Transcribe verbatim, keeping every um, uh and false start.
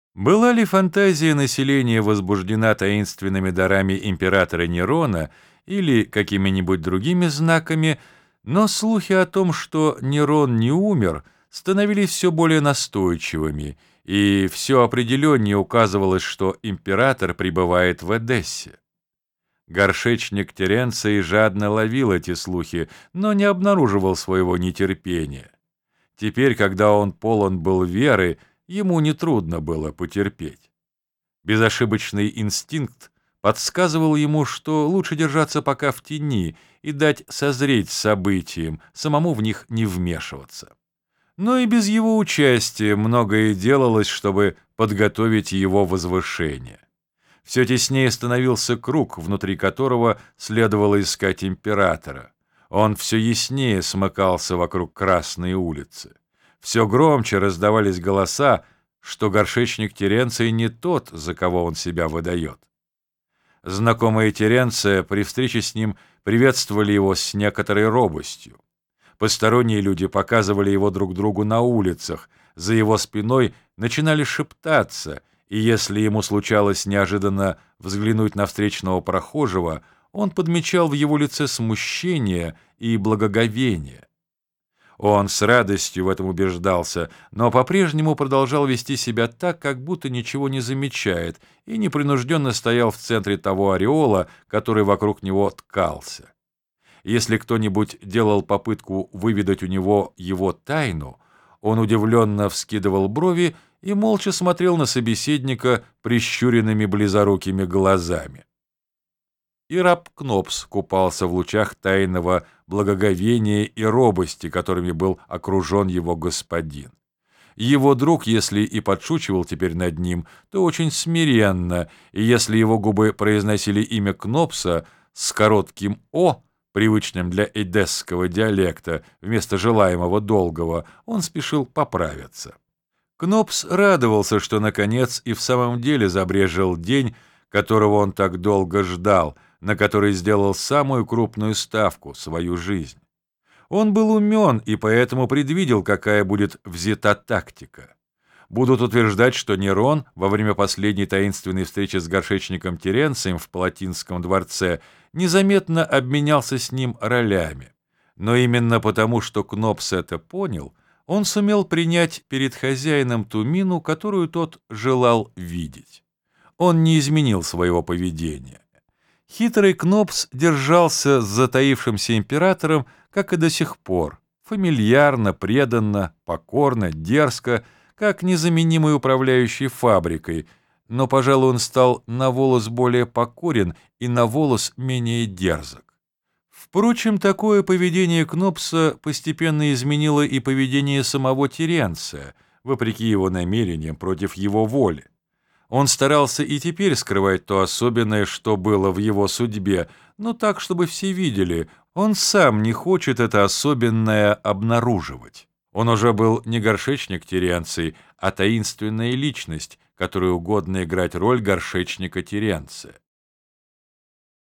Была ли фантазия населения возбуждена таинственными дарами императора Нерона или какими-нибудь другими знаками, но слухи о том, что Нерон не умер, становились все более настойчивыми, и все определеннее указывалось, что император пребывает в Эдессе. Горшечник Теренций жадно ловил эти слухи, но не обнаруживал своего нетерпения. Теперь, когда он полон был веры, ему нетрудно было потерпеть. Безошибочный инстинкт подсказывал ему, что лучше держаться пока в тени и дать созреть событиям, самому в них не вмешиваться. Но и без его участия многое делалось, чтобы подготовить его возвышение. Все теснее становился круг, внутри которого следовало искать императора. Он все яснее смыкался вокруг Красной улицы. Все громче раздавались голоса, что горшечник Теренций не тот, за кого он себя выдает. Знакомые Теренция при встрече с ним приветствовали его с некоторой робостью. Посторонние люди показывали его друг другу на улицах, за его спиной начинали шептаться, и если ему случалось неожиданно взглянуть на встречного прохожего, он подмечал в его лице смущение и благоговение. Он с радостью в этом убеждался, но по-прежнему продолжал вести себя так, как будто ничего не замечает, и непринужденно стоял в центре того ореола, который вокруг него ткался. Если кто-нибудь делал попытку выведать у него его тайну, он удивленно вскидывал брови и молча смотрел на собеседника прищуренными близорукими глазами. И раб Кнопс купался в лучах тайного благоговения и робости, которыми был окружен его господин. Его друг, если и подшучивал теперь над ним, то очень смиренно, и если его губы произносили имя Кнопса с коротким «о», привычным для эдесского диалекта, вместо желаемого долгого, он спешил поправиться. Кнопс радовался, что, наконец, и в самом деле забрежил день, которого он так долго ждал, на который сделал самую крупную ставку — свою жизнь. Он был умен и поэтому предвидел, какая будет взята тактика. Будут утверждать, что Нерон во время последней таинственной встречи с горшечником Теренцием в Палатинском дворце незаметно обменялся с ним ролями. Но именно потому, что Кнопс это понял, он сумел принять перед хозяином ту мину, которую тот желал видеть. Он не изменил своего поведения. Хитрый Кнопс держался с затаившимся императором, как и до сих пор, фамильярно, преданно, покорно, дерзко, как незаменимый управляющий фабрикой, но, пожалуй, он стал на волос более покорен и на волос менее дерзок. Впрочем, такое поведение Кнопса постепенно изменило и поведение самого Теренция, вопреки его намерениям, против его воли. Он старался и теперь скрывать то особенное, что было в его судьбе, но так, чтобы все видели, он сам не хочет это особенное обнаруживать. Он уже был не горшечник Теренций, а таинственная личность, которой угодно играть роль горшечника Теренция.